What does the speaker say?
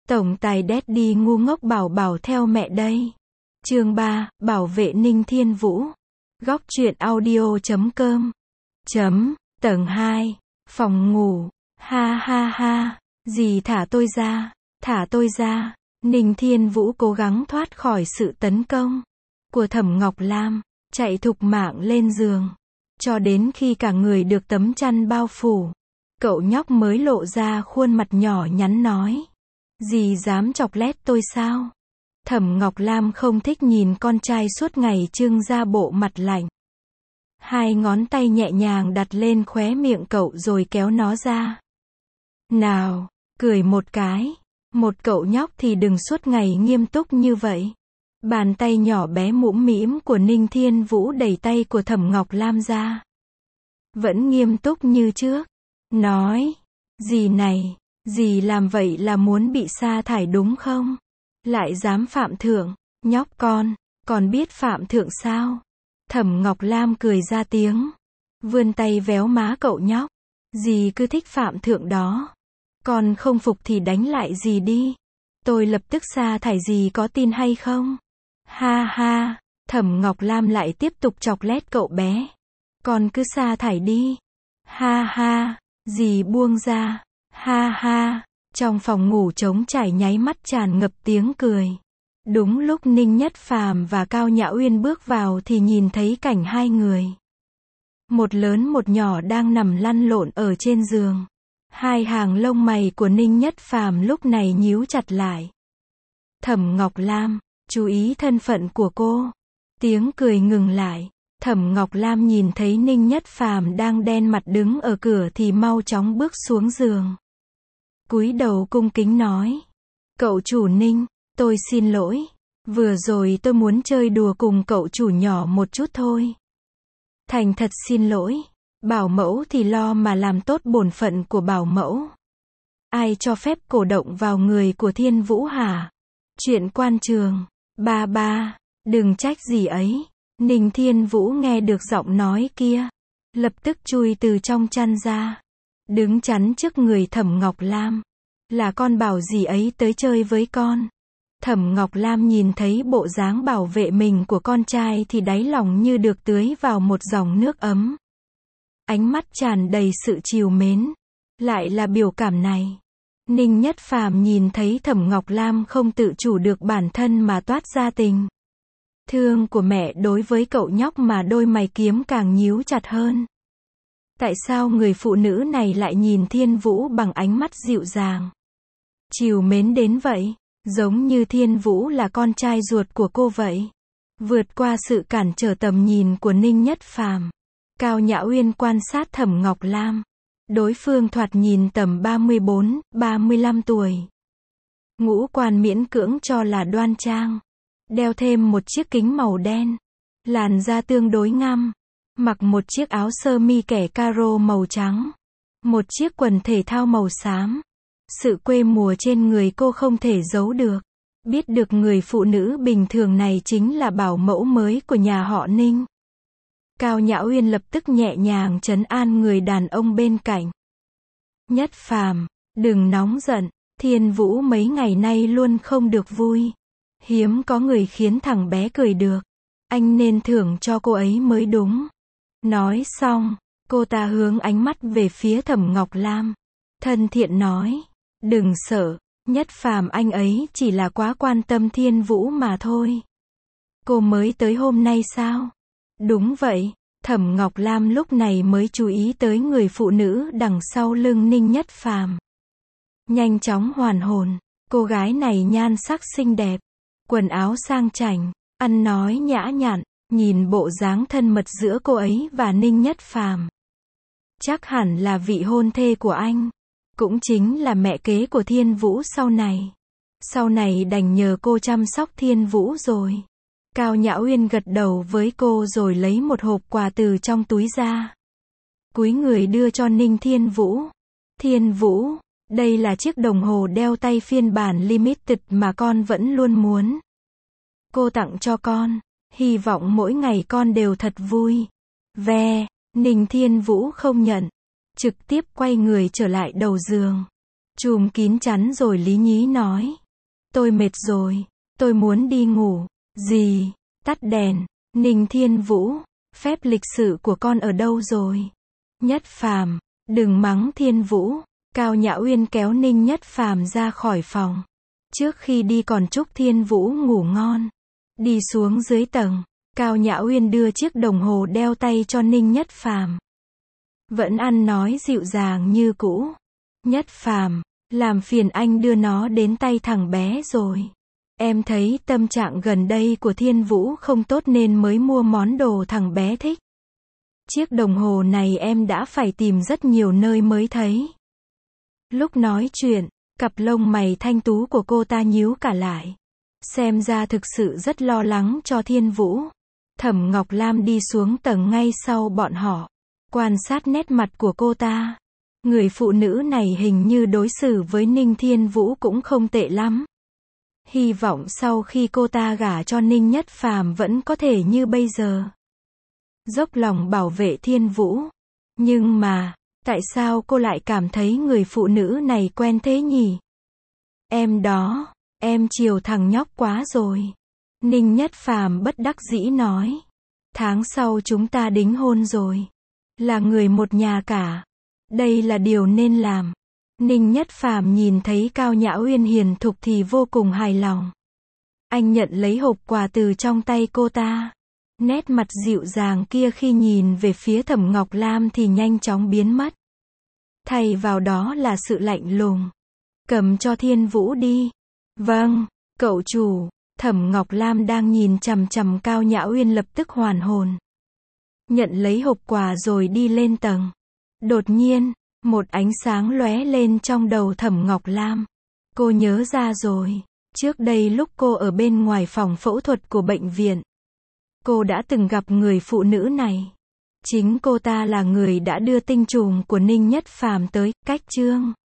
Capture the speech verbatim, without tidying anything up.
Tổng tài Daddy ngu ngốc bảo bảo theo mẹ đây. Chương ba, bảo vệ Ninh Thiên Vũ. Góc truyện audio chấm com. Chấm, tầng hai, phòng ngủ. Ha ha ha, dì thả tôi ra, thả tôi ra. Ninh Thiên Vũ cố gắng thoát khỏi sự tấn công của Thẩm Ngọc Lam, chạy thục mạng lên giường. Cho đến khi cả người được tấm chăn bao phủ, cậu nhóc mới lộ ra khuôn mặt nhỏ nhắn nói. Dì dám chọc lét tôi sao? Thẩm Ngọc Lam không thích nhìn con trai suốt ngày trưng ra bộ mặt lạnh. Hai ngón tay nhẹ nhàng đặt lên khóe miệng cậu rồi kéo nó ra. Nào, cười một cái. Một cậu nhóc thì đừng suốt ngày nghiêm túc như vậy. Bàn tay nhỏ bé mũm mĩm của Ninh Thiên Vũ đẩy tay của Thẩm Ngọc Lam ra. Vẫn nghiêm túc như trước. Nói, dì này, dì làm vậy là muốn bị sa thải đúng không? Lại dám phạm thượng, nhóc con, còn biết phạm thượng sao? Thẩm Ngọc Lam cười ra tiếng, vươn tay véo má cậu nhóc. Dì cứ thích phạm thượng đó. Con không phục thì đánh lại dì đi. Tôi lập tức sa thải dì có tin hay không? Ha ha, Thẩm Ngọc Lam lại tiếp tục chọc lét cậu bé. Con cứ sa thải đi. Ha ha, dì buông ra. Ha ha, trong phòng ngủ trống trải nháy mắt tràn ngập tiếng cười. Đúng lúc Ninh Nhất Phàm và Cao Nhã Uyên bước vào thì nhìn thấy cảnh hai người. Một lớn một nhỏ đang nằm lăn lộn ở trên giường. Hai hàng lông mày của Ninh Nhất Phàm lúc này nhíu chặt lại. Thẩm Ngọc Lam, chú ý thân phận của cô. Tiếng cười ngừng lại. Thẩm Ngọc Lam nhìn thấy Ninh Nhất Phàm đang đen mặt đứng ở cửa thì mau chóng bước xuống giường. Cúi đầu cung kính nói. Cậu chủ Ninh, tôi xin lỗi. Vừa rồi tôi muốn chơi đùa cùng cậu chủ nhỏ một chút thôi. Thành thật xin lỗi. Bảo mẫu thì lo mà làm tốt bổn phận của bảo mẫu. Ai cho phép cổ động vào người của Thiên Vũ hả? Chuyện quan trường. Ba ba, đừng trách gì ấy. Ninh Thiên Vũ nghe được giọng nói kia, lập tức chui từ trong chăn ra, đứng chắn trước người Thẩm Ngọc Lam. Là con bảo dì ấy tới chơi với con. Thẩm Ngọc Lam nhìn thấy bộ dáng bảo vệ mình của con trai thì đáy lòng như được tưới vào một dòng nước ấm. Ánh mắt tràn đầy sự trìu mến. Lại là biểu cảm này. Ninh Nhất Phàm nhìn thấy Thẩm Ngọc Lam không tự chủ được bản thân mà toát ra tình thương của mẹ đối với cậu nhóc mà đôi mày kiếm càng nhíu chặt hơn. Tại sao người phụ nữ này lại nhìn Thiên Vũ bằng ánh mắt dịu dàng, trìu mến đến vậy, giống như Thiên Vũ là con trai ruột của cô vậy. Vượt qua sự cản trở tầm nhìn của Ninh Nhất Phàm, Cao Nhã Uyên quan sát Thẩm Ngọc Lam. Đối phương thoạt nhìn tầm ba mươi bốn, ba mươi lăm tuổi. Ngũ quan miễn cưỡng cho là đoan trang. Đeo thêm một chiếc kính màu đen. Làn da tương đối ngăm. Mặc một chiếc áo sơ mi kẻ caro màu trắng. Một chiếc quần thể thao màu xám. Sự quê mùa trên người cô không thể giấu được. Biết được người phụ nữ bình thường này chính là bảo mẫu mới của nhà họ Ninh. Cao Nhã Uyên lập tức nhẹ nhàng trấn an người đàn ông bên cạnh. Nhất Phàm, đừng nóng giận. Thiên Vũ mấy ngày nay luôn không được vui. Hiếm có người khiến thằng bé cười được. Anh nên thưởng cho cô ấy mới đúng. Nói xong, cô ta hướng ánh mắt về phía Thẩm Ngọc Lam. Thân thiện nói. Đừng sợ, Nhất Phàm anh ấy chỉ là quá quan tâm Thiên Vũ mà thôi. Cô mới tới hôm nay sao? Đúng vậy. Thẩm Ngọc Lam lúc này mới chú ý tới người phụ nữ đằng sau lưng Ninh Nhất Phàm. Nhanh chóng hoàn hồn. Cô gái này nhan sắc xinh đẹp. Quần áo sang chảnh, ăn nói nhã nhặn, nhìn bộ dáng thân mật giữa cô ấy và Ninh Nhất Phàm. Chắc hẳn là vị hôn thê của anh. Cũng chính là mẹ kế của Thiên Vũ sau này. Sau này đành nhờ cô chăm sóc Thiên Vũ rồi. Cao Nhã Uyên gật đầu với cô rồi lấy một hộp quà từ trong túi ra. Cúi người đưa cho Ninh Thiên Vũ. Thiên Vũ, đây là chiếc đồng hồ đeo tay phiên bản limited mà con vẫn luôn muốn. Cô tặng cho con. Hy vọng mỗi ngày con đều thật vui. Ve, Ninh Thiên Vũ không nhận. Trực tiếp quay người trở lại đầu giường. Chùm kín chắn rồi lý nhí nói. Tôi mệt rồi, tôi muốn đi ngủ. Gì? Tắt đèn. Ninh Thiên Vũ, phép lịch sự của con ở đâu rồi? Nhất Phàm, đừng mắng Thiên Vũ. Cao Nhã Uyên kéo Ninh Nhất Phàm ra khỏi phòng. Trước khi đi còn chúc Thiên Vũ ngủ ngon. Đi xuống dưới tầng, Cao Nhã Uyên đưa chiếc đồng hồ đeo tay cho Ninh Nhất Phàm. Vẫn ăn nói dịu dàng như cũ. Nhất Phàm, làm phiền anh đưa nó đến tay thằng bé rồi. Em thấy tâm trạng gần đây của Thiên Vũ không tốt nên mới mua món đồ thằng bé thích. Chiếc đồng hồ này em đã phải tìm rất nhiều nơi mới thấy. Lúc nói chuyện, cặp lông mày thanh tú của cô ta nhíu cả lại. Xem ra thực sự rất lo lắng cho Thiên Vũ. Thẩm Ngọc Lam đi xuống tầng ngay sau bọn họ. Quan sát nét mặt của cô ta. Người phụ nữ này hình như đối xử với Ninh Thiên Vũ cũng không tệ lắm. Hy vọng sau khi cô ta gả cho Ninh Nhất Phàm vẫn có thể như bây giờ. Dốc lòng bảo vệ Thiên Vũ. Nhưng mà, tại sao cô lại cảm thấy người phụ nữ này quen thế nhỉ? Em đó, em chiều thằng nhóc quá rồi. Ninh Nhất Phàm bất đắc dĩ nói. Tháng sau chúng ta đính hôn rồi. Là người một nhà cả. Đây là điều nên làm. Ninh Nhất Phàm nhìn thấy Cao Nhã Uyên hiền thục thì vô cùng hài lòng. Anh nhận lấy hộp quà từ trong tay cô ta. Nét mặt dịu dàng kia khi nhìn về phía Thẩm Ngọc Lam thì nhanh chóng biến mất. Thay vào đó là sự lạnh lùng. Cầm cho Thiên Vũ đi. Vâng, cậu chủ. Thẩm Ngọc Lam đang nhìn chằm chằm Cao Nhã Uyên lập tức hoàn hồn. Nhận lấy hộp quà rồi đi lên tầng. Đột nhiên, một ánh sáng lóe lên trong đầu Thẩm Ngọc Lam. Cô nhớ ra rồi. Trước đây lúc cô ở bên ngoài phòng phẫu thuật của bệnh viện, cô đã từng gặp người phụ nữ này. Chính cô ta là người đã đưa tinh trùng của Ninh Nhất Phàm tới. Cách chương